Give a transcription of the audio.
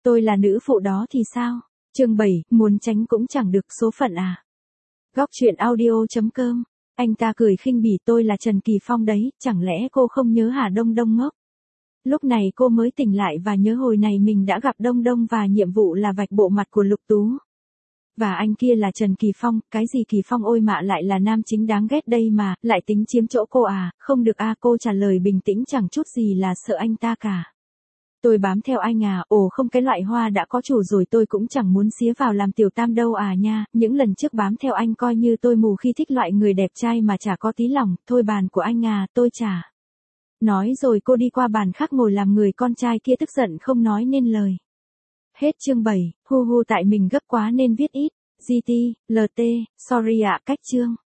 Tôi là nữ phụ đó thì sao? Chương 7, muốn tránh cũng chẳng được số phận à. Góc truyện audio.com. Anh ta cười khinh bỉ, tôi là Trần Kỳ Phong đấy, chẳng lẽ cô không nhớ hả Đông Đông ngốc? Lúc này cô mới tỉnh lại và nhớ hồi này mình đã gặp Đông Đông và nhiệm vụ là vạch bộ mặt của Lục Tú. Và anh kia là Trần Kỳ Phong, cái gì Kỳ Phong ôi mạ lại là nam chính đáng ghét đây mà, lại tính chiếm chỗ cô à, không được à, cô trả lời bình tĩnh chẳng chút gì là sợ anh ta cả. Tôi bám theo anh à, ồ không, cái loại hoa đã có chủ rồi tôi cũng chẳng muốn xía vào làm tiểu tam đâu à nha, những lần trước bám theo anh coi như tôi mù khi thích loại người đẹp trai mà chả có tí lòng, thôi bàn của anh à, tôi chả. Nói rồi cô đi qua bàn khác ngồi làm người con trai kia tức giận không nói nên lời. Hết chương 7, hu hu tại mình gấp quá nên viết ít, GT, LT, sorry ạ, cách chương.